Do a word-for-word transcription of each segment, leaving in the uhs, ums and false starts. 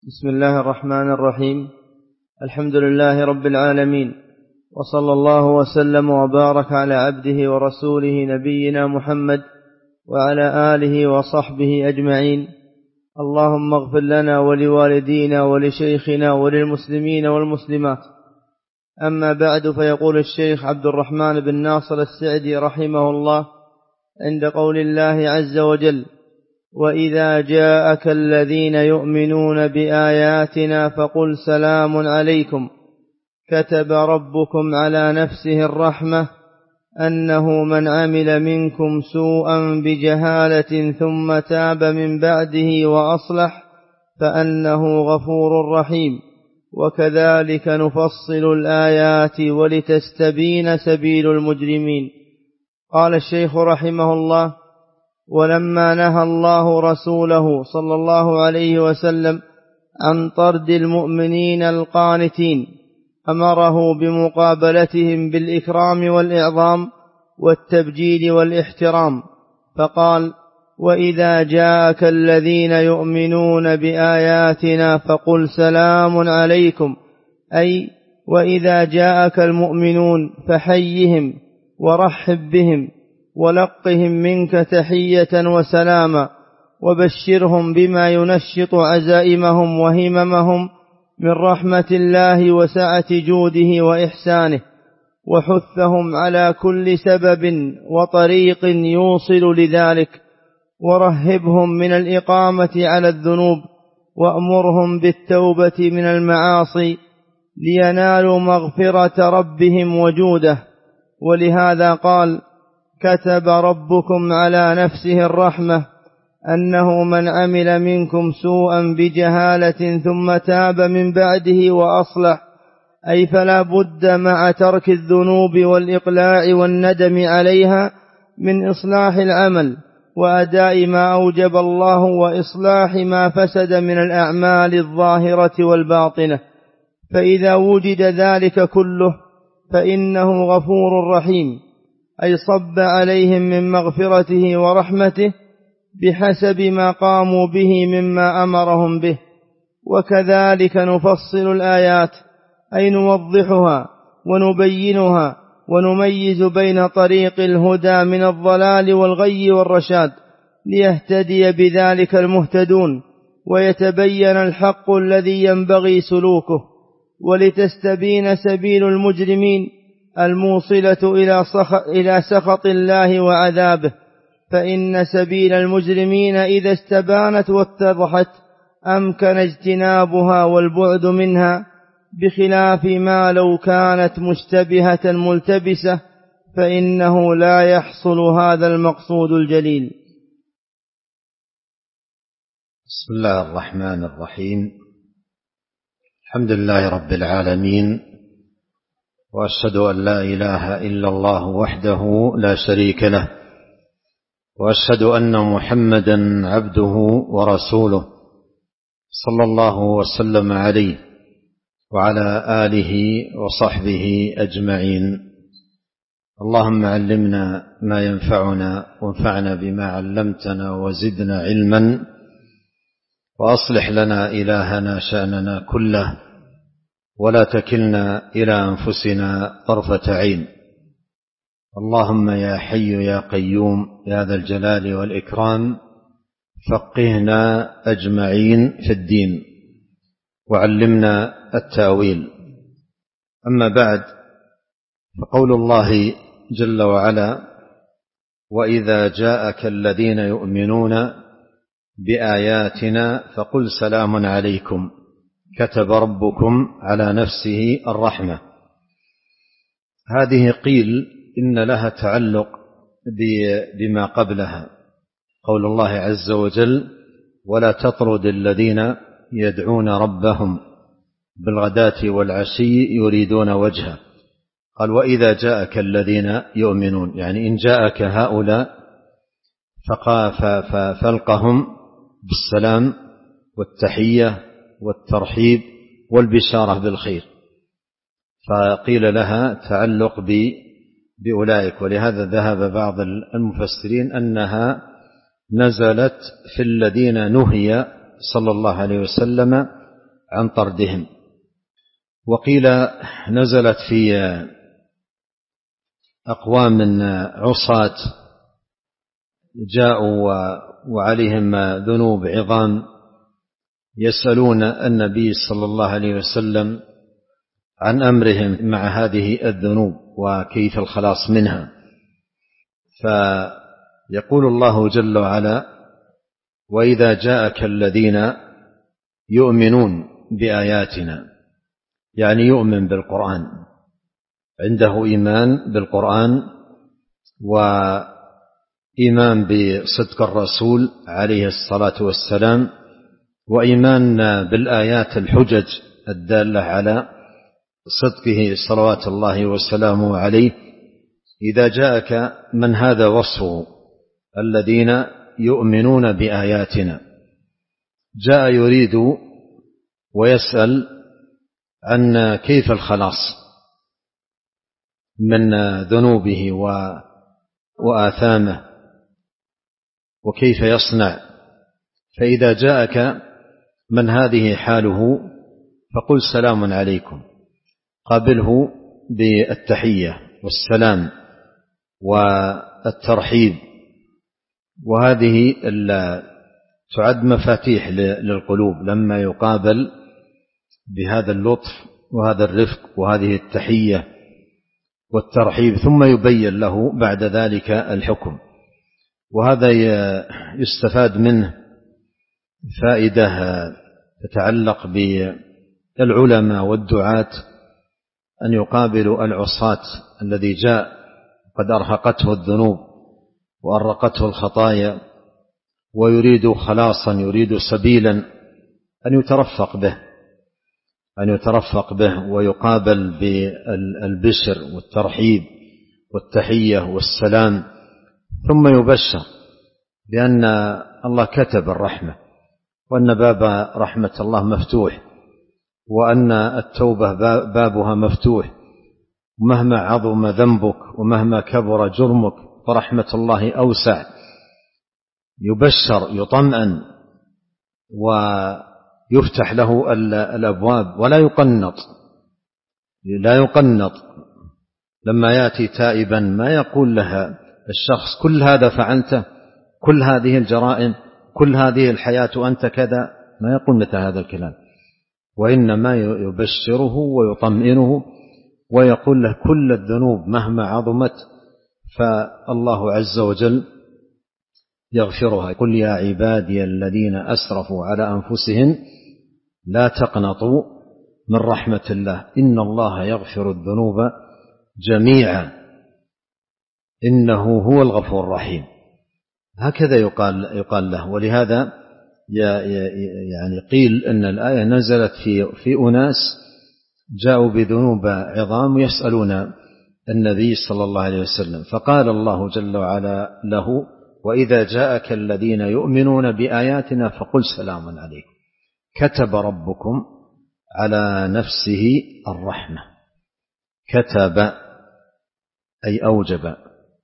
بسم الله الرحمن الرحيم. الحمد لله رب العالمين، وصلى الله وسلم وبارك على عبده ورسوله نبينا محمد وعلى آله وصحبه أجمعين. اللهم اغفر لنا ولوالدينا ولشيخنا وللمسلمين والمسلمات. أما بعد، فيقول الشيخ عبد الرحمن بن ناصر السعدي رحمه الله عند قول الله عز وجل: وإذا جاءك الذين يؤمنون بآياتنا فقل سلام عليكم كتب ربكم على نفسه الرحمة أنه من عمل منكم سوءا بجهالة ثم تاب من بعده وأصلح فأنه غفور رحيم، وكذلك نفصل الآيات ولتستبين سبيل المجرمين. قال الشيخ رحمه الله: ولما نهى الله رسوله صلى الله عليه وسلم عن طرد المؤمنين القانتين أمره بمقابلتهم بالإكرام والإعظام والتبجيل والاحترام، فقال: وإذا جاءك الذين يؤمنون بآياتنا فقل سلام عليكم، أي وإذا جاءك المؤمنون فحيهم ورحب بهم ولقهم منك تحية وسلاما، وبشرهم بما ينشط عزائمهم وهممهم من رحمة الله وسعة جوده وإحسانه، وحثهم على كل سبب وطريق يوصل لذلك، ورهبهم من الإقامة على الذنوب، وأمرهم بالتوبة من المعاصي لينالوا مغفرة ربهم وجوده. ولهذا قال: كتب ربكم على نفسه الرحمة أنه من عمل منكم سوءا بجهالة ثم تاب من بعده وأصلح، أي فلا بد مع ترك الذنوب والإقلاع والندم عليها من إصلاح العمل وأداء ما أوجب الله وإصلاح ما فسد من الأعمال الظاهرة والباطنة، فإذا وجد ذلك كله فإنه غفور رحيم، أي صب عليهم من مغفرته ورحمته بحسب ما قاموا به مما أمرهم به. وكذلك نفصل الآيات، أي نوضحها ونبينها ونميز بين طريق الهدى من الضلال والغي والرشاد، ليهتدي بذلك المهتدون ويتبين الحق الذي ينبغي سلوكه، ولتستبين سبيل المجرمين الموصلة إلى سخط الله وعذابه، فإن سبيل المجرمين إذا استبانت واتضحت أمكن اجتنابها والبعد منها، بخلاف ما لو كانت مشتبهة ملتبسة فإنه لا يحصل هذا المقصود الجليل. بسم الله الرحمن الرحيم. الحمد لله رب العالمين، وأشهد أن لا إله إلا الله وحده لا شريك له، وأشهد أن محمدا عبده ورسوله صلى الله وسلم عليه وعلى آله وصحبه أجمعين. اللهم علمنا ما ينفعنا وانفعنا بما علمتنا وزدنا علما، وأصلح لنا إلهنا شأننا كله، ولا تكلنا إلى أنفسنا طرفة عين. اللهم يا حي يا قيوم يا ذا الجلال والإكرام فقهنا أجمعين في الدين وعلمنا التأويل. أما بعد، فقول الله جل وعلا: وإذا جاءك الذين يؤمنون بآياتنا فقل سلام عليكم كتب ربكم على نفسه الرحمة. هذه قيل إن لها تعلق بما قبلها، قول الله عز وجل: ولا تطرد الذين يدعون ربهم بالغداة والعشي يريدون وجهه. قال: وإذا جاءك الذين يؤمنون، يعني إن جاءك هؤلاء فالقهم بالسلام والتحية والترحيب والبشارة بالخير، فقيل لها تعلق بأولئك. ولهذا ذهب بعض المفسرين أنها نزلت في الذين نهي صلى الله عليه وسلم عن طردهم. وقيل نزلت في أقوام عصاة جاءوا وعليهم ذنوب عظام يسألون النبي صلى الله عليه وسلم عن أمرهم مع هذه الذنوب وكيف الخلاص منها، فيقول الله جل وعلا: وإذا جاءك الذين يؤمنون بآياتنا، يعني يؤمن بالقرآن، عنده إيمان بالقرآن وإيمان بصدق الرسول عليه الصلاة والسلام وإيمان بالآيات الحجج الدالة على صدقه صلوات الله وسلامه عليه. إذا جاءك من هذا وصفه الذين يؤمنون بآياتنا، جاء يريد ويسأل عن كيف الخلاص من ذنوبه وآثامه وكيف يصنع. فإذا جاءك من هذه حاله فقل سلام عليكم، قابله بالتحية والسلام والترحيب، وهذه تعد مفاتيح للقلوب لما يقابل بهذا اللطف وهذا الرفق وهذه التحية والترحيب، ثم يبين له بعد ذلك الحكم. وهذا يستفاد منه فائدة تتعلق بالعلماء والدعاة أن يقابلوا العصاة الذي جاء قد أرهقته الذنوب وأرقته الخطايا ويريد خلاصا، يريد سبيلا، أن يترفق به أن يترفق به ويقابل بالبشر والترحيب والتحية والسلام، ثم يبشر بأن الله كتب الرحمة وأن باب رحمة الله مفتوح وأن التوبة بابها مفتوح، مهما عظم ذنبك ومهما كبر جرمك فرحمة الله أوسع. يبشر يطمئن ويفتح له الأبواب ولا يقنط لا يقنط لما يأتي تائبا ما يقول لها الشخص: كل هذا فعلته، كل هذه الجرائم، كل هذه الحياة أنت كذا، ما يقول مثل هذا الكلام، وإنما يبشره ويطمئنه ويقول له: كل الذنوب مهما عظمت فالله عز وجل يغفرها. قل يا عبادي الذين أسرفوا على أنفسهم لا تقنطوا من رحمة الله إن الله يغفر الذنوب جميعا إنه هو الغفور الرحيم. هكذا يقال, يقال له. ولهذا يعني قيل أن الآية نزلت في, في أناس جاءوا بذنوب عظام يسألون النبي صلى الله عليه وسلم، فقال الله جل وعلا له: وإذا جاءك الذين يؤمنون بآياتنا فقل سلام عليكم كتب ربكم على نفسه الرحمة. كتب أي أوجب،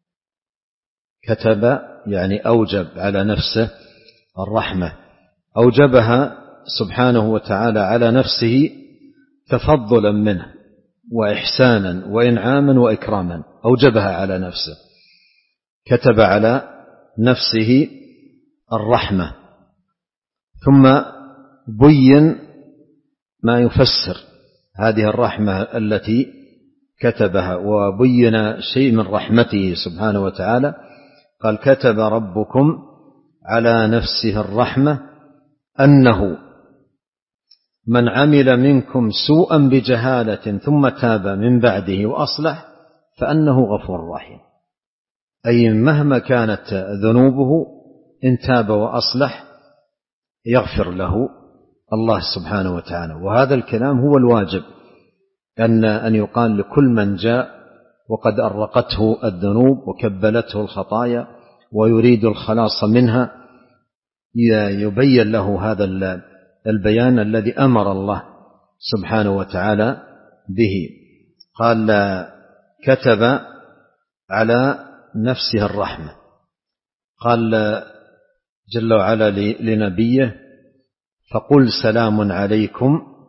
كتب يعني أوجب على نفسه الرحمة، أوجبها سبحانه وتعالى على نفسه تفضلا منه وإحسانا وإنعاما وإكراما، أوجبها على نفسه. كتب على نفسه الرحمة، ثم بين ما يفسر هذه الرحمة التي كتبها، وبين شيء من رحمته سبحانه وتعالى. قال: كتب ربكم على نفسه الرحمة أنه من عمل منكم سوءا بجهالة ثم تاب من بعده وأصلح فأنه غفور رحيم. أي مهما كانت ذنوبه إن تاب وأصلح يغفر له الله سبحانه وتعالى. وهذا الكلام هو الواجب أن أن يقال لكل من جاء وقد أرقته الذنوب وكبلته الخطايا ويريد الخلاص منها، يبين له هذا البيان الذي أمر الله سبحانه وتعالى به. قال: كتب على نفسه الرحمة. قال جل وعلا لنبيه: فقل سلام عليكم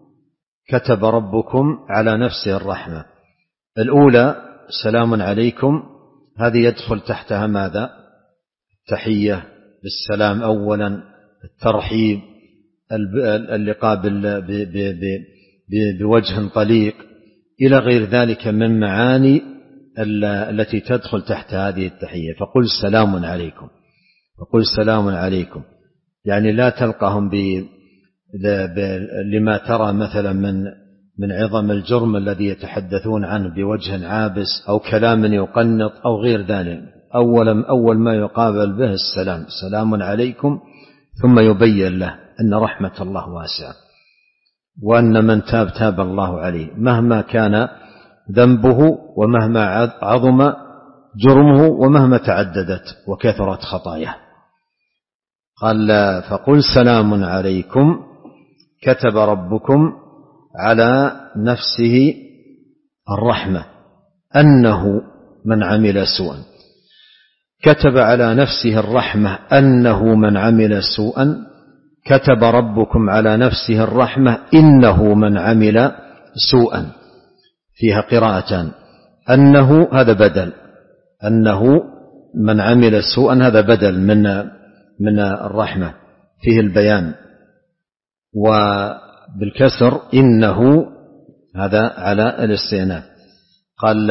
كتب ربكم على نفسه الرحمة. الأولى سلام عليكم، هذه يدخل تحتها ماذا؟ التحية بالسلام أولا، الترحيب، اللقاء بوجه طليق، إلى غير ذلك من معاني التي تدخل تحت هذه التحية. فقل سلام عليكم، فقل سلام عليكم، يعني لا تلقاهم لما ترى مثلا من من عظم الجرم الذي يتحدثون عنه بوجه عابس أو كلام يقنط أو غير ذلك. أولا أول ما يقابل به السلام، سلام عليكم، ثم يبين له أن رحمة الله واسعة، وأن من تاب تاب الله عليه مهما كان ذنبه ومهما عظم جرمه ومهما تعددت وكثرت خطاياه. قال فقل سلام عليكم كتب ربكم على نفسه الرحمة أنه من عمل سوءا. كتب على نفسه الرحمة أنه من عمل سوءا، كتب ربكم على نفسه الرحمة إنه من عمل سوءا. فيها قراءتان، أنه هذا بدل، أنه من عمل سوءا هذا بدل من من الرحمة، فيه البيان، وبالكسر إنه هذا على الاستئناف. قال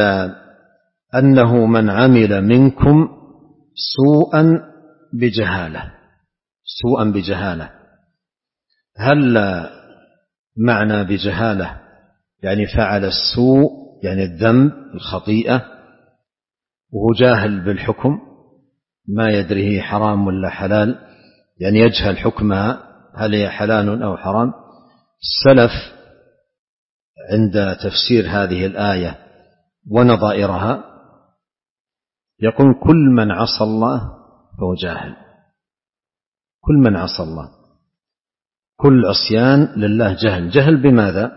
أنه من عمل منكم سوءا بجهالة، سوءا بجهالة. هل معنى بجهالة يعني فعل السوء يعني الذنب الخطيئة وهو جاهل بالحكم، ما يدري حرام ولا حلال، يعني يجهل حكمها هل هي حلال أو حرام؟ السلف عند تفسير هذه الآية ونظائرها يقول كل من عصى الله فهو جاهل، كل من عصى الله، كل عصيان لله جهل. جهل بماذا؟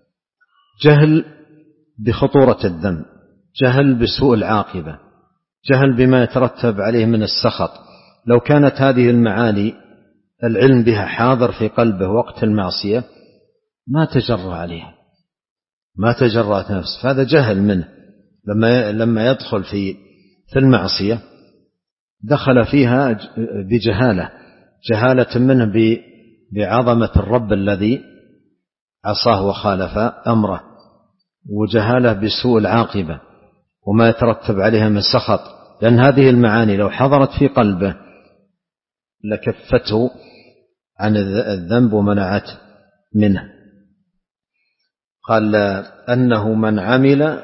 جهل بخطورة الذنب، جهل بسوء العاقبة، جهل بما يترتب عليه من السخط. لو كانت هذه المعاني العلم بها حاضر في قلبه وقت المعصية ما تجرى عليها، ما تجرأت نفسه، فهذا جهل منه. لما لما يدخل في في المعصية دخل فيها بجهالة، جهالة منه بعظمة الرب الذي عصاه وخالف أمره، وجهالة بسوء العاقبة وما يترتب عليها من سخط، لأن هذه المعاني لو حضرت في قلبه لكفته عن الذنب ومنعته منه. قال أنه من عمل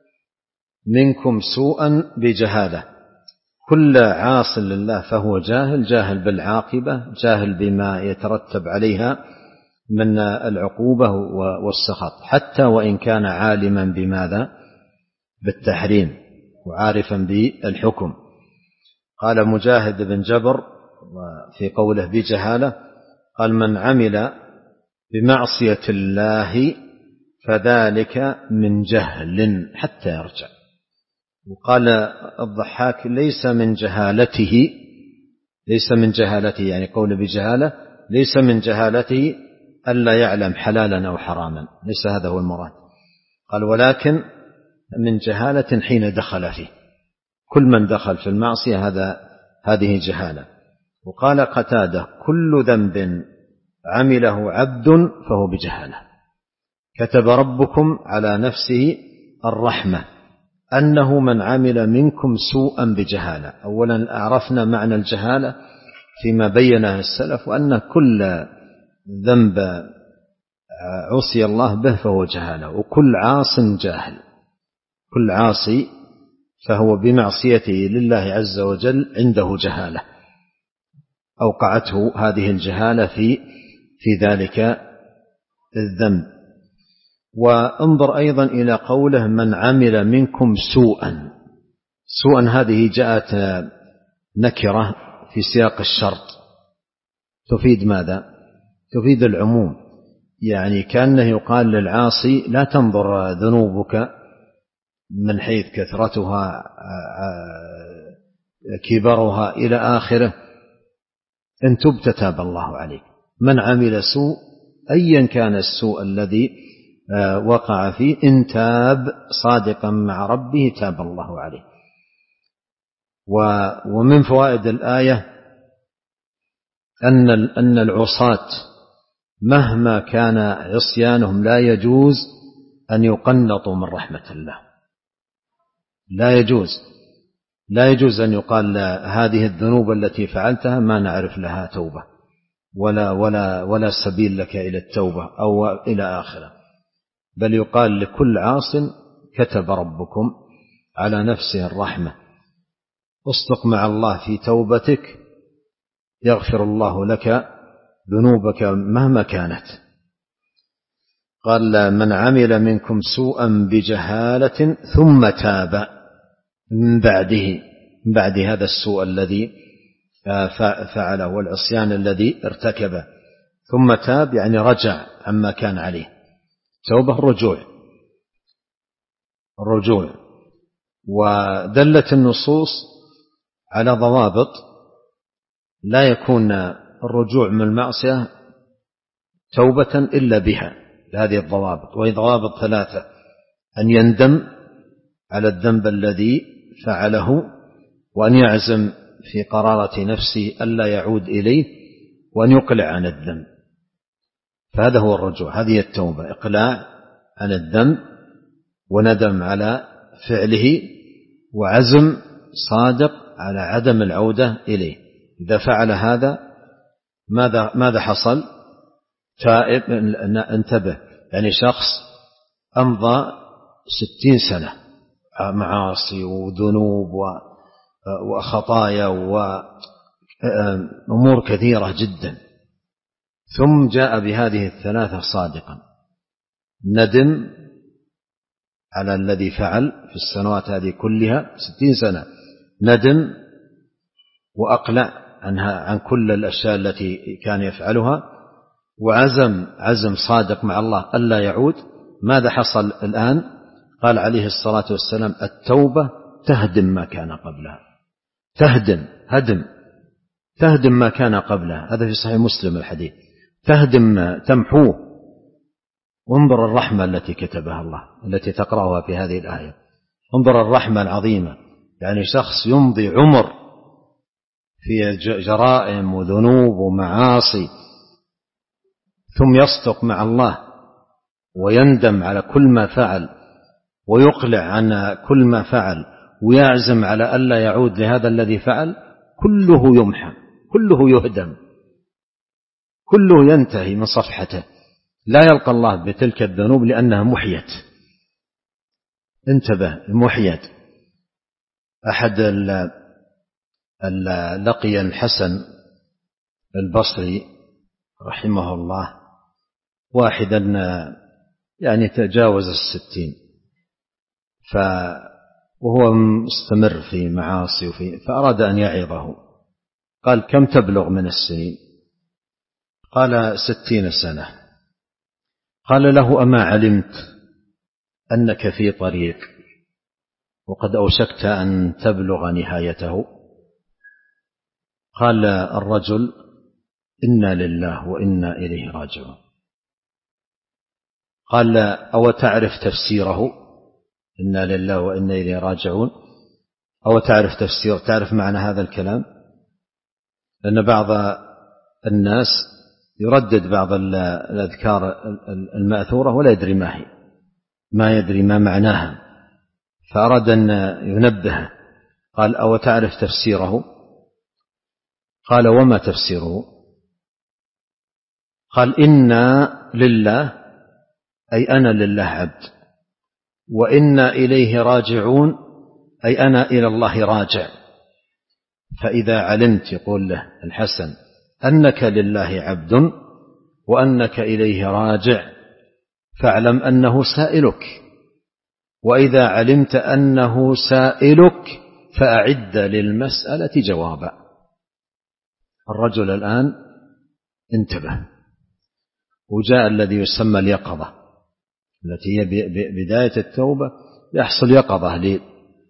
منكم سوءا بجهالة، كل عاص لله فهو جاهل، جاهل بالعاقبة، جاهل بما يترتب عليها من العقوبة والسخط، حتى وإن كان عالما بماذا؟ بالتحريم وعارفا بالحكم. قال مجاهد بن جبر في قوله بجهالة، قال من عمل بمعصية الله فذلك من جهل حتى يرجع. وقال الضحاك ليس من جهالته، ليس من جهالته يعني قول بجهالة ليس من جهالته ألا يعلم حلالا أو حراما، ليس هذا هو المراد. قال ولكن من جهالة حين دخل فيه، كل من دخل في المعصية هذا هذه جهالة. وقال قتادة كل ذنب عمله عبد فهو بجهالة. كتب ربكم على نفسه الرحمة أنه من عمل منكم سوءا بجهالة. أولا عرفنا معنى الجهالة فيما بينه السلف، وأن كل ذنب عصي الله به فهو جهالة، وكل عاص جاهل، كل عاصي فهو بمعصيته لله عز وجل عنده جهالة أوقعته هذه الجهالة في في ذلك الذنب. وانظر أيضا إلى قوله من عمل منكم سوءا. سوءا هذه جاءت نكرة في سياق الشرط، تفيد ماذا؟ تفيد العموم، يعني كأنه يقال للعاصي لا تنظر ذنوبك من حيث كثرتها كبرها إلى آخره، إن تبت تاب الله عليك. من عمل سوء أيا كان السوء الذي وقع فيه إن تاب صادقا مع ربه تاب الله عليه. ومن فوائد الآية أن أن العصاة مهما كان عصيانهم لا يجوز أن يقنطوا من رحمة الله، لا يجوز لا يجوز أن يقال هذه الذنوب التي فعلتها ما نعرف لها توبة ولا ولا ولا سبيل لك إلى التوبة أو إلى آخره، بل يقال لكل عاص كتب ربكم على نفسه الرحمة، اصدق مع الله في توبتك يغفر الله لك ذنوبك مهما كانت. قال من عمل منكم سوءا بجهالة ثم تاب من بعده من بعد هذا السوء الذي فعله والعصيان الذي ارتكبه، ثم تاب يعني رجع عما كان عليه. توبة الرجوع الرجوع ودلت النصوص على ضوابط لا يكون الرجوع من المعصية توبة إلا بها، بهذه الضوابط، وهي ضوابط ثلاثة: أن يندم على الذنب الذي فعله، وأن يعزم في قرارة نفسه ألا يعود إليه، وأن يقلع عن الذنب. فهذا هو الرجوع، هذه التوبة، إقلاع عن الذنب وندم على فعله وعزم صادق على عدم العودة إليه. إذا فعل هذا ماذا ماذا حصل؟ تائب. انتبه، يعني شخص أمضى ستين سنة معاصي وذنوب وخطايا وأمور كثيرة جدا، ثم جاء بهذه الثلاثة صادقا: ندم على الذي فعل في السنوات هذه كلها ستين سنة، ندم وأقلع عنها عن كل الأشياء التي كان يفعلها، وعزم عزم صادق مع الله ألا يعود. ماذا حصل الآن؟ قال عليه الصلاة والسلام: التوبة تهدم ما كان قبلها. تهدم هدم تهدم ما كان قبلها، هذا في صحيح مسلم الحديث. تهدم تمحوه. انظر الرحمة التي كتبها الله التي تقرأها في هذه الآية، انظر الرحمة العظيمة. يعني شخص يمضي عمر في جرائم وذنوب ومعاصي، ثم يصدق مع الله ويندم على كل ما فعل ويقلع عن كل ما فعل ويعزم على ألا يعود لهذا الذي فعل، كله يمحى، كله يهدم، كله ينتهي من صفحته، لا يلقى الله بتلك الذنوب لأنها محيت. انتبه، محيت. أحد لقي الحسن البصري رحمه الله واحدا يعني تجاوز الستين، وهو مستمر في معاصي وفي فأراد أن يعظه. قال: كم تبلغ من السنين؟ قال: ستين سنة. قال له: أما علمت أنك في طريق وقد أوشكت أن تبلغ نهايته؟ قال الرجل: إنا لله وإنا إليه راجعون. قال: أو تعرف تفسيره؟ إنا لله وإنا إليه راجعون. أو تعرف تفسير تعرف معنى هذا الكلام؟ لأن بعض الناس يردد بعض الأذكار المأثورة ولا يدري ما هي، ما يدري ما معناها، فأراد أن ينبه. قال: أو تعرف تفسيره؟ قال: وما تفسيره؟ قال: إنا لله، أي أنا لله عبد، وإنا إليه راجعون، أي أنا إلى الله راجع. فإذا علمت، يقول له الحسن، أنك لله عبد وأنك إليه راجع، فاعلم أنه سائلك، وإذا علمت أنه سائلك فأعد للمسألة جوابا. الرجل الآن انتبه، وجاء الذي يسمى اليقظة التي هي بداية التوبة، يحصل يقظة لي.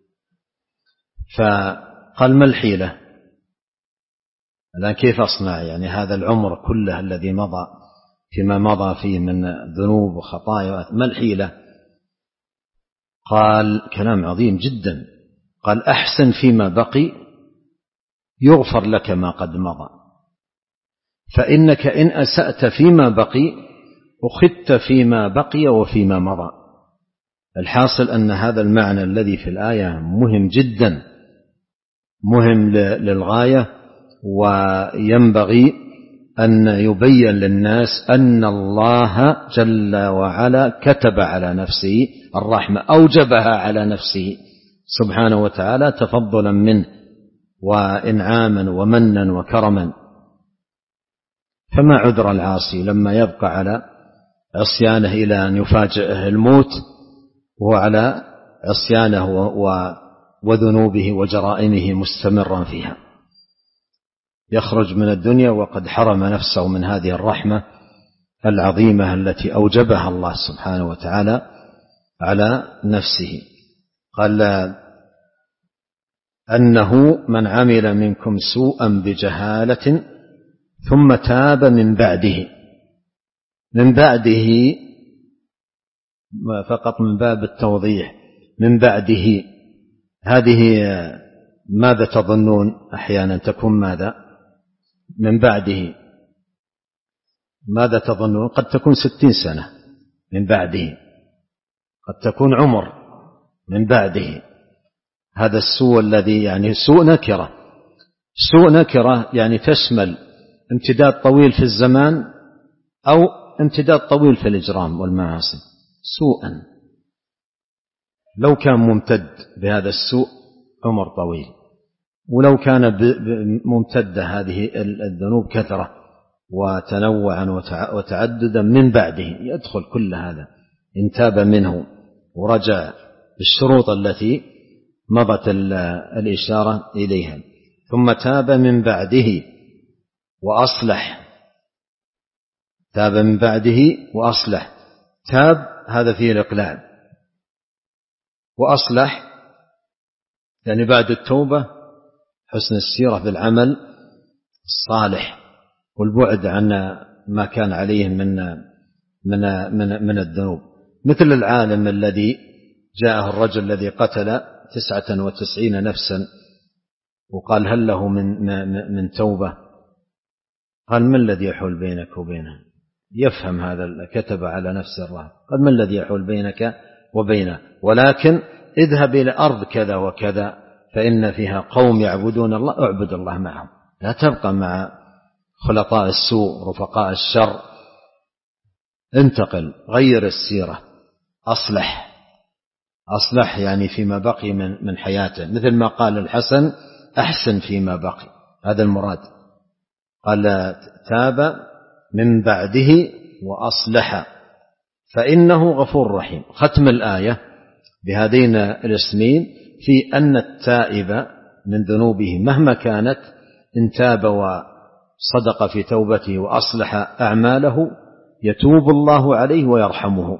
فقال: ما الحيلة الآن؟ كيف أصنع؟ يعني هذا العمر كله الذي مضى فيما مضى فيه من ذنوب وخطايا، ما الحيلة؟ قال كلام عظيم جدا، قال أحسن فيما بقي يغفر لك ما قد مضى، فإنك إن أسأت فيما بقي أخذت فيما بقي وفيما مضى. الحاصل أن هذا المعنى الذي في الآية مهم جدا، مهم للغاية، وينبغي أن يبين للناس أن الله جل وعلا كتب على نفسه الرحمة، أوجبها على نفسه سبحانه وتعالى تفضلا منه وإنعاما ومنا وكرما. فما عذر العاصي لما يبقى على عصيانه إلى أن يفاجئه الموت وهو على عصيانه وذنوبه وجرائمه مستمرا فيها، يخرج من الدنيا وقد حرم نفسه من هذه الرحمة العظيمة التي أوجبها الله سبحانه وتعالى على نفسه. قال أنه من عمل منكم سوءا بجهالة ثم تاب من بعده، من بعده فقط من باب التوضيح، من بعده هذه ماذا تظنون؟ أحيانا تكون ماذا من بعده؟ ماذا تظنون؟ قد تكون ستين سنة من بعده، قد تكون عمر من بعده. هذا السوء الذي يعني سوء نكرة، سوء نكرة يعني تشمل امتداد طويل في الزمان أو امتداد طويل في الإجرام والمعاصي. سوءا لو كان ممتد بهذا السوء عمر طويل، ولو كان ممتدة هذه الذنوب كثرة وتنوعا وتعددا من بعده يدخل كل هذا إن تاب منه ورجع بالشروط التي مضت الإشارة إليها. ثم تاب من بعده وأصلح، تاب من بعده وأصلح. تاب هذا فيه الإقلاع، وأصلح يعني بعد التوبة حسن السيرة بالعمل الصالح والبعد عن ما كان عليه من من من من الذنوب. مثل العالم الذي جاءه الرجل الذي قتل تسعة وتسعين نفسا وقال هل له من من توبة؟ قال ما الذي يحول بينك وبينه؟ يفهم هذا، كتب على نفسه الرهب، قال ما الذي يحول بينك وبينه؟ ولكن اذهب إلى أرض كذا وكذا فإن فيها قوم يعبدون الله، اعبد الله معهم، لا تبقى مع خلطاء السوء رفقاء الشر، انتقل، غير السيرة، أصلح. أصلح يعني فيما بقي من من حياته، مثل ما قال الحسن أحسن فيما بقي، هذا المراد. قال تاب من بعده وأصلح فإنه غفور رحيم. ختم الآية بهذين الاسمين في أن التائب من ذنوبه مهما كانت إن تاب وصدق في توبته وأصلح أعماله يتوب الله عليه ويرحمه،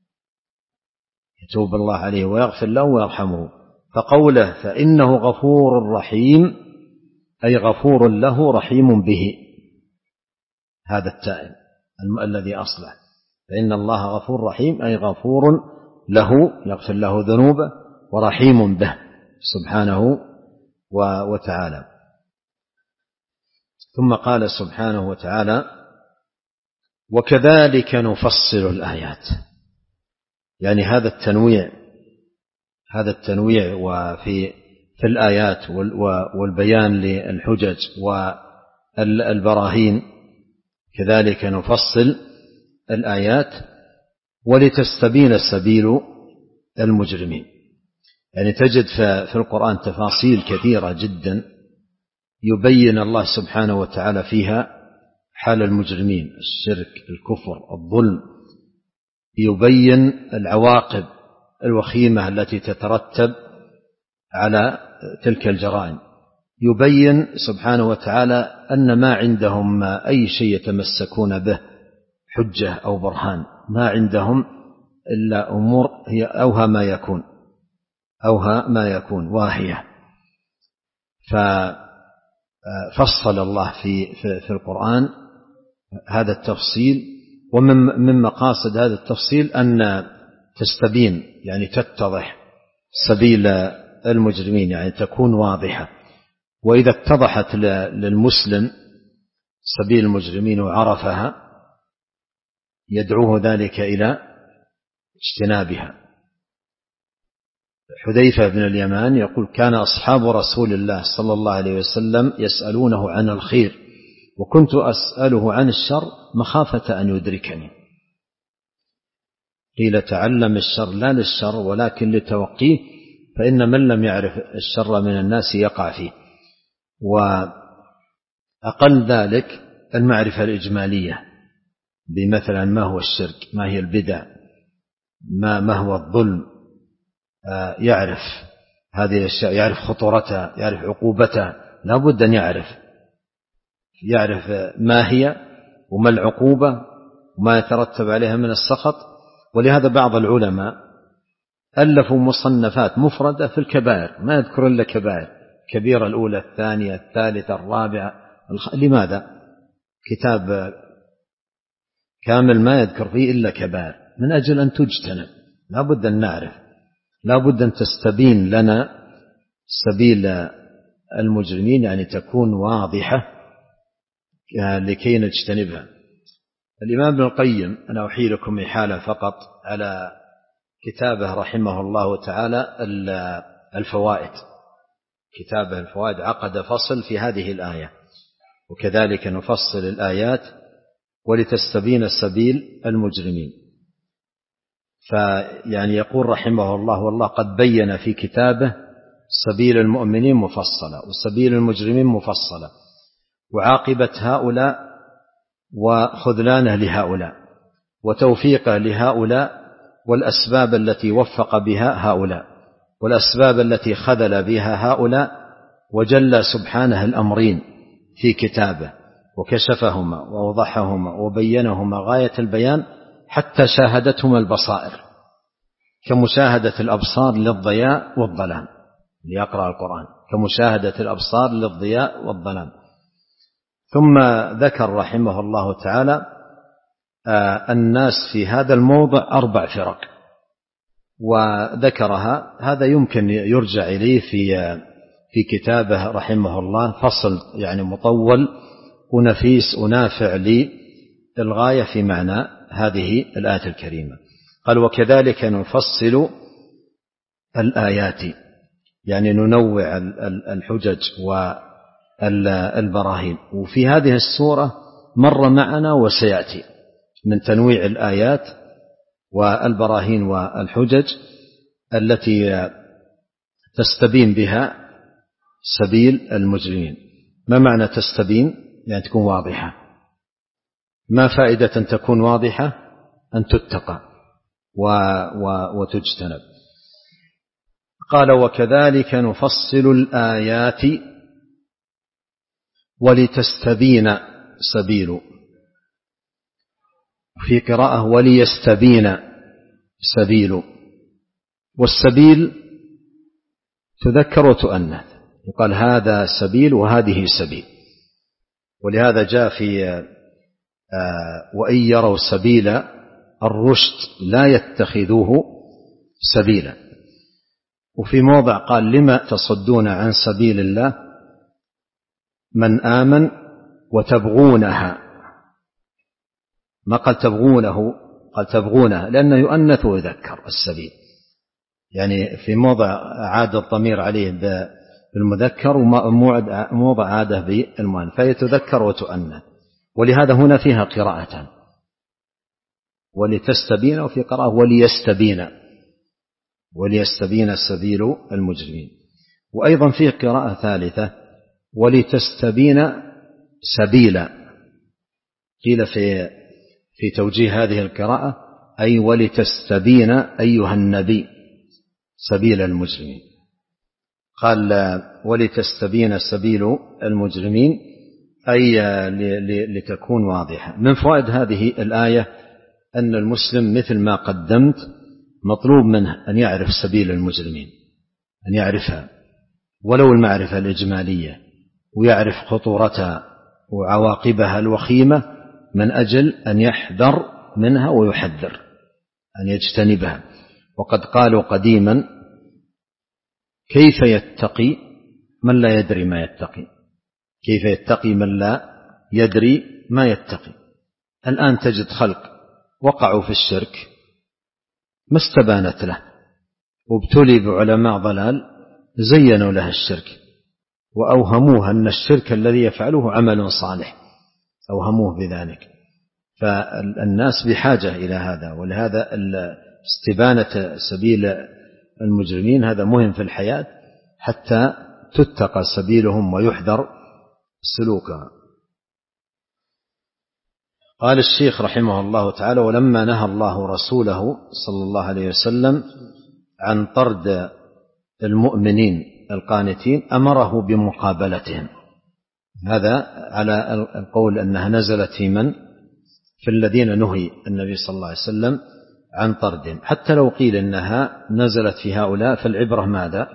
يتوب الله عليه ويغفر له ويرحمه. فقوله فإنه غفور رحيم أي غفور له رحيم به، هذا التائب الذي أصلح. فإن الله غفور رحيم أي غفور له يغفر له ذنوبه ورحيم به سبحانه وتعالى. ثم قال سبحانه وتعالى وكذلك نفصل الآيات، يعني هذا التنويع، هذا التنويع وفي في الآيات والبيان للحجج والبراهين، كذلك نفصل الآيات ولتستبين سبيل المجرمين. يعني تجد في القرآن تفاصيل كثيرة جدا يبين الله سبحانه وتعالى فيها حال المجرمين، الشرك، الكفر، الظلم، يبين العواقب الوخيمة التي تترتب على تلك الجرائم، يبين سبحانه وتعالى أن ما عندهم أي شيء يتمسكون به حجة أو برهان، ما عندهم إلا أمور هي أوهى ما يكون، أوهى ما يكون واهية. ففصل الله في في القرآن هذا التفصيل ومن مقاصد هذا التفصيل أن تستبين يعني تتضح سبيل المجرمين، يعني تكون واضحة. وإذا اتضحت للمسلم سبيل المجرمين وعرفها يدعوه ذلك إلى اجتنابها. حذيفة بن اليمان يقول: كان أصحاب رسول الله صلى الله عليه وسلم يسألونه عن الخير وكنت أسأله عن الشر مخافة أن يدركني. قيل: تعلم الشر لا للشر ولكن لتوقيه، فإن من لم يعرف الشر من الناس يقع فيه. وأقل ذلك المعرفة الإجمالية بمثلا ما هو الشرك، ما هي البدع، ما, ما هو الظلم، يعرف هذه الأشياء، يعرف خطورتها، يعرف عقوبتها، لا بد أن يعرف يعرف ما هي وما العقوبة وما يترتب عليها من السخط. ولهذا بعض العلماء ألفوا مصنفات مفردة في الكبائر، ما يذكر إلا كبائر، كبيرة الأولى الثانية الثالثة الرابعة. لماذا؟ كتاب كامل ما يذكر فيه إلا كبائر، من أجل أن تجتنب. لا بد أن نعرف، لا بد أن تستبين لنا سبيل المجرمين، يعني تكون واضحة لكي نجتنبها. الإمام ابن القيم، أنا أحيلكم إحالة فقط على كتابه رحمه الله تعالى الفوائد، كتابه الفوائد عقد فصل في هذه الآية، وكذلك نفصل الآيات ولتستبين سبيل المجرمين. فيعني يقول رحمه الله: والله قد بين في كتابه سبيل المؤمنين مفصلة وسبيل المجرمين مفصلة، وعاقبة هؤلاء وخذلانه لهؤلاء وتوفيقه لهؤلاء، والأسباب التي وفق بها هؤلاء والأسباب التي خذل بها هؤلاء، وجل سبحانه الأمرين في كتابه وكشفهما ووضحهما وبينهما غاية البيان حتى شاهدتهما البصائر، كمشاهدة الأبصار للضياء والظلام، ليقرأ القرآن كمشاهدة الأبصار للضياء والظلام. ثم ذكر رحمه الله تعالى الناس في هذا الموضع أربع فرق، وذكرها، هذا يمكن يرجع إليه في في كتابه رحمه الله، فصل يعني مطول ونفيس ونافع للغاية في معنى هذه الآية الكريمة. قال: وكذلك نفصل الآيات، يعني ننوع الحجج والبراهين. وفي هذه السورة مر معنا وسيأتي من تنويع الآيات والبراهين والحجج التي تستبين بها سبيل المجرمين. ما معنى تستبين؟ يعني تكون واضحة. ما فائدة أن تكون واضحة؟ أن تتقى و و وتجتنب. قال: وكذلك نفصل الآيات ولتستبين سبيل، في قراءة وليستبين سبيل. والسبيل تذكر وتؤنث، يقال هذا سبيل وهذه سبيل. ولهذا جاء في وإن يروا سبيل الرشد لا يتخذوه سبيلا. وفي موضع قال: لما تصدون عن سبيل الله من آمن وتبغونها. ما قال تبغونه، قال تبغونها، لأنه يؤنث ويذكر السبيل، يعني في موضع عاد الضمير عليه بالمذكر وموضع عاده بالمؤنث، فيتذكر وتؤنث. ولهذا هنا فيها قراءتان، ولتستبين، وفي قراءة وليستبين، وليستبين سبيل المجرمين. وأيضا فيه قراءة ثالثة ولتستبين سبيلا، قيل في في توجيه هذه القراءة أي ولتستبين أيها النبي سبيل المجرمين. قال: ولتستبين سبيل المجرمين أي لتكون واضحة. من فوائد هذه الآية أن المسلم مثل ما قدمت مطلوب منه أن يعرف سبيل المجرمين، أن يعرفها ولو المعرفة الإجمالية، ويعرف خطورتها وعواقبها الوخيمة، من أجل أن يحذر منها ويحذر أن يجتنبها. وقد قالوا قديما: كيف يتقي من لا يدري ما يتقي؟ كيف يتقي من لا يدري ما يتقي؟ الآن تجد خلق وقعوا في الشرك ما استبانت له، وابتلي بعلماء ضلال زينوا له الشرك وأوهموه أن الشرك الذي يفعله عمل صالح، أوهموه بذلك. فالناس بحاجة إلى هذا، ولهذا استبانة سبيل المجرمين هذا مهم في الحياة حتى تتقى سبيلهم ويحذر سلوكها. قال الشيخ رحمه الله تعالى: ولما نهى الله رسوله صلى الله عليه وسلم عن طرد المؤمنين القانتين أمره بمقابلتهم. هذا على القول أنها نزلت في من؟ في الذين نهي النبي صلى الله عليه وسلم عن طردهم. حتى لو قيل أنها نزلت في هؤلاء فالعبرة ماذا؟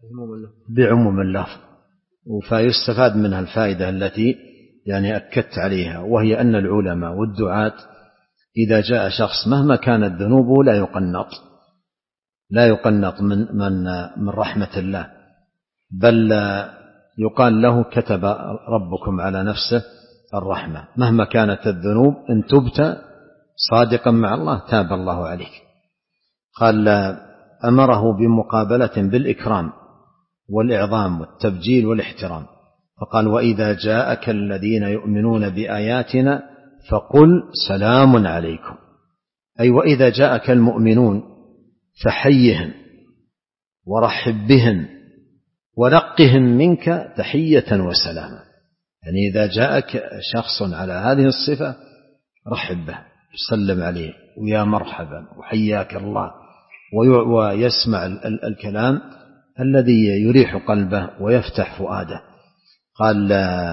بعموم اللفظ. فيستفاد منها الفائدة التي يعني أكدت عليها، وهي أن العلماء والدعاة إذا جاء شخص مهما كانت ذنوبه لا يقنط لا يقنط من من من رحمة الله، بل يقال له: كتب ربكم على نفسه الرحمة. مهما كانت الذنوب إن تبت صادقا مع الله تاب الله عليك. قال: أمره بمقابلة بالإكرام والإعظام والتبجيل والاحترام، فقال: وإذا جاءك الذين يؤمنون بآياتنا فقل سلام عليكم، أي وإذا جاءك المؤمنون فحيهم ورحب بهم ورقهم منك تحية وسلاما. يعني إذا جاءك شخص على هذه الصفة رحب به، سلم عليه ويا مرحبا وحياك الله، ويسمع الكلام الذي يريح قلبه ويفتح فؤاده. قال: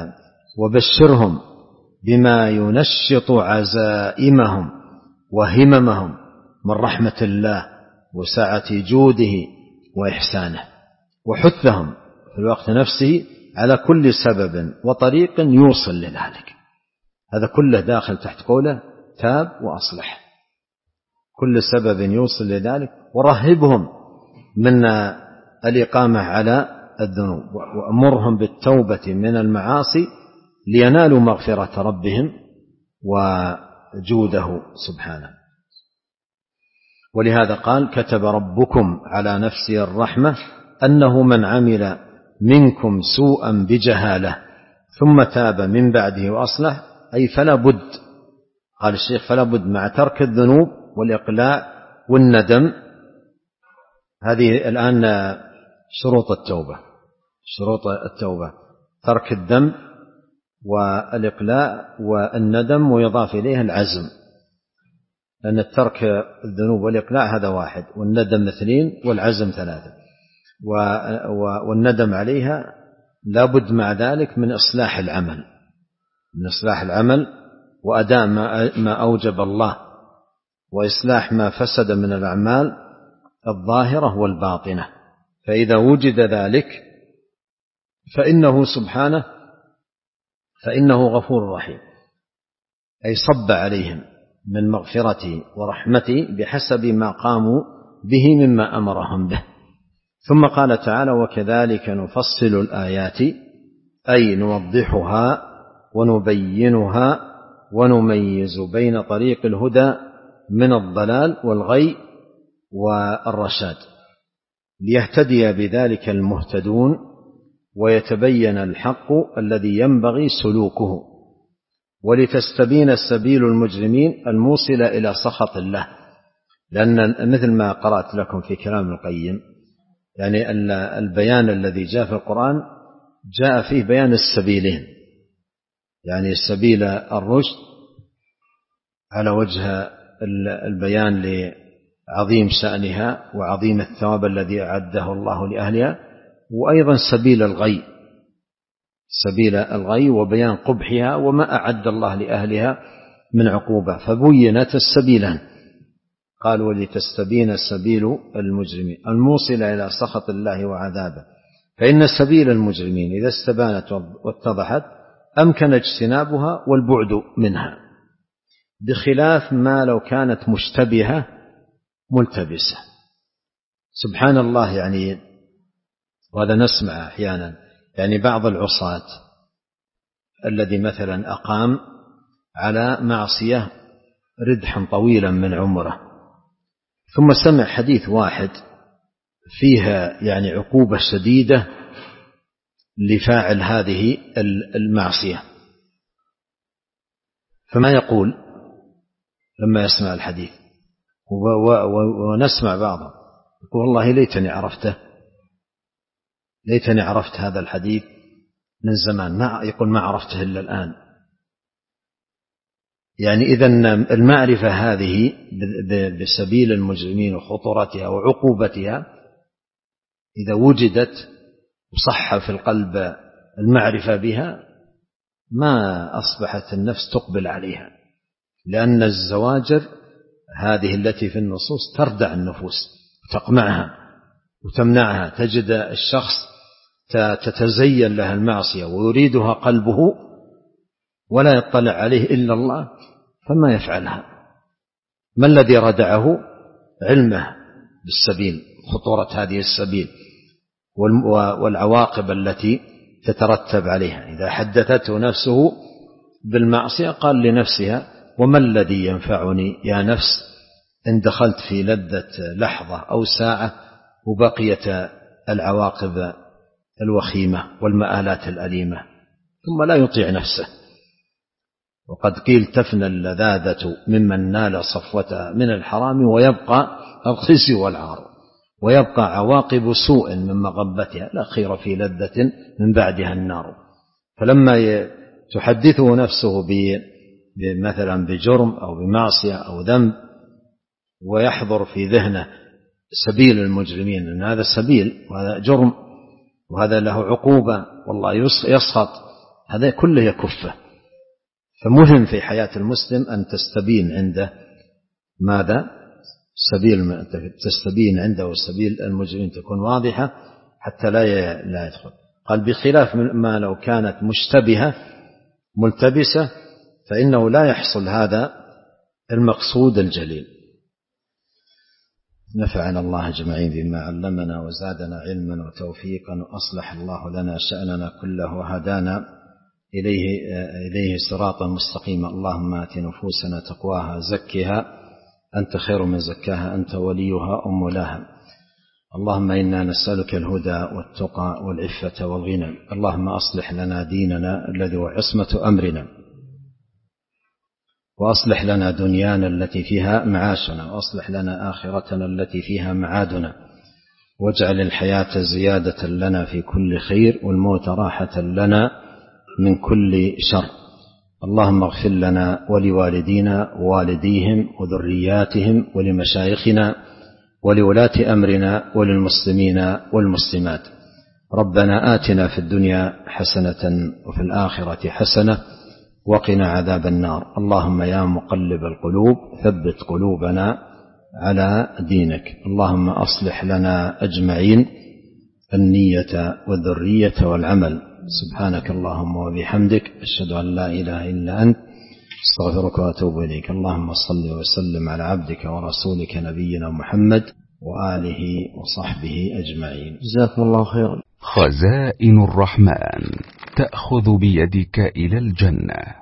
وبشرهم بما ينشط عزائمهم وهممهم من رحمة الله وسعة جوده وإحسانه، وحثهم في الوقت نفسه على كل سبب وطريق يوصل لذلك. هذا كله داخل تحت قوله تاب وأصلح، كل سبب يوصل لذلك. ورهبهم من الإقامة على الذنوب، وأمرهم بالتوبة من المعاصي لينالوا مغفرة ربهم وجوده سبحانه. ولهذا قال: كتب ربكم على نفسه الرحمة أنه من عمل منكم سوءا بجهالة ثم تاب من بعده وأصلح، أي فلا بد، قال الشيخ فلا بد مع ترك الذنوب والإقلاع والندم. هذه الآن شروط التوبة، شروط التوبة ترك الذنب والإقلاع والندم، ويضاف إليه العزم، لأن الترك الذنوب والإقلاع هذا واحد، والندم اثنين، والعزم ثلاثة. والندم عليها لابد مع ذلك من إصلاح العمل، من إصلاح العمل وأداء ما أوجب الله، وإصلاح ما فسد من الأعمال الظاهرة والباطنة. فإذا وجد ذلك فإنه سبحانه فإنه غفور رحيم، أي صب عليهم من مغفرته ورحمته بحسب ما قاموا به مما أمرهم به. ثم قال تعالى: وكذلك نفصل الآيات، أي نوضحها ونبينها ونميز بين طريق الهدى من الضلال والغي والرشاد، ليهتدي بذلك المهتدون ويتبين الحق الذي ينبغي سلوكه، ولتستبين السبيل المجرمين الموصل إلى سخط الله. لأن مثل ما قرأت لكم في كلام القيم، يعني البيان الذي جاء في القرآن جاء فيه بيان السبيلين، يعني سبيل الرشد على وجه البيان لعظيم شأنها وعظيم الثواب الذي أعده الله لأهلها، وأيضا سبيل الغي، سبيل الغي وبيان قبحها وما أعد الله لأهلها من عقوبة، فبينت السبيلان. قال: ولتستبين سبيل المجرمين الموصل إلى سخط الله وعذابه. فإن سبيل المجرمين إذا استبانت واتضحت أمكن اجتنابها والبعد منها. بخلاف ما لو كانت مشتبهة ملتبسة. سبحان الله، يعني وهذا نسمع أحيانا، يعني بعض العصاة الذي مثلا أقام على معصية ردحا طويلا من عمره، ثم سمع حديث واحد فيها يعني عقوبة شديدة لفاعل هذه المعصية، فما يقول لما يسمع الحديث؟ ونسمع بعضهم يقول والله ليتني عرفته، ليتني عرفت هذا الحديث من زمان، ما يقول ما عرفته إلا الآن. يعني إذن المعرفة هذه بسبيل المجرمين وخطورتها وعقوبتها إذا وجدت وصح في القلب المعرفة بها ما أصبحت النفس تقبل عليها، لأن الزواجر هذه التي في النصوص تردع النفوس وتقمعها وتمنعها. تجد الشخص تتزين لها المعصية ويريدها قلبه ولا يطلع عليه إلا الله فما يفعلها. ما الذي ردعه؟ علمه بالسبيل، خطورة هذه السبيل والعواقب التي تترتب عليها. إذا حدثته نفسه بالمعصية قال لنفسها وما الذي ينفعني يا نفس إن دخلت في لذة لحظة أو ساعة وبقيت العواقب الوخيمة والمآلات الأليمة، ثم لا يطيع نفسه. وقد قيل تفنى اللذاذة ممن نال صفوتها من الحرام ويبقى الخزي والعار، ويبقى عواقب سوء من مغبتها، لا خير في لذة من بعدها النار. فلما تحدثه نفسه مثلا بجرم أو بمعصية أو ذنب ويحضر في ذهنه سبيل المجرمين أن هذا سبيل وهذا جرم وهذا له عقوبة والله يسخط، هذا كله يكفه. فمهم في حياة المسلم أن تستبين عنده ماذا؟ سبيل تستبين عنده سبيل المجرمين تكون واضحة حتى لا لا يدخل. قال بخلاف ما لو كانت مشتبهة ملتبسة فإنه لا يحصل هذا المقصود الجليل. نفعنا الله أجمعين بما علمنا وزادنا علما وتوفيقا، وأصلح الله لنا شأننا كله وهدانا إليه, إليه صراطا مستقيما. اللهم آت نفوسنا تقواها زكها أنت خير من زكاها أنت وليها أم لها. اللهم إنا نسألك الهدى والتقى والعفة والغنى. اللهم أصلح لنا ديننا الذي هو عصمة أمرنا، وأصلح لنا دنيانا التي فيها معاشنا، وأصلح لنا آخرتنا التي فيها معادنا، واجعل الحياة زيادة لنا في كل خير والموت راحة لنا من كل شر. اللهم اغفر لنا ولوالدينا ووالديهم وذرياتهم ولمشايخنا ولولاة أمرنا وللمسلمين والمسلمات. ربنا آتنا في الدنيا حسنة وفي الآخرة حسنة وقنا عذاب النار. اللهم يا مقلب القلوب ثبت قلوبنا على دينك. اللهم أصلح لنا أجمعين النية والذرية والعمل. سبحانك اللهم وبحمدك أشهد أن لا إله إلا أنت استغفرك وأتوب إليك. اللهم صل وسلم على عبدك ورسولك نبينا محمد وآله وصحبه أجمعين. جزاكم الله خيرا. خزائن الرحمن تأخذ بيدك إلى الجنة.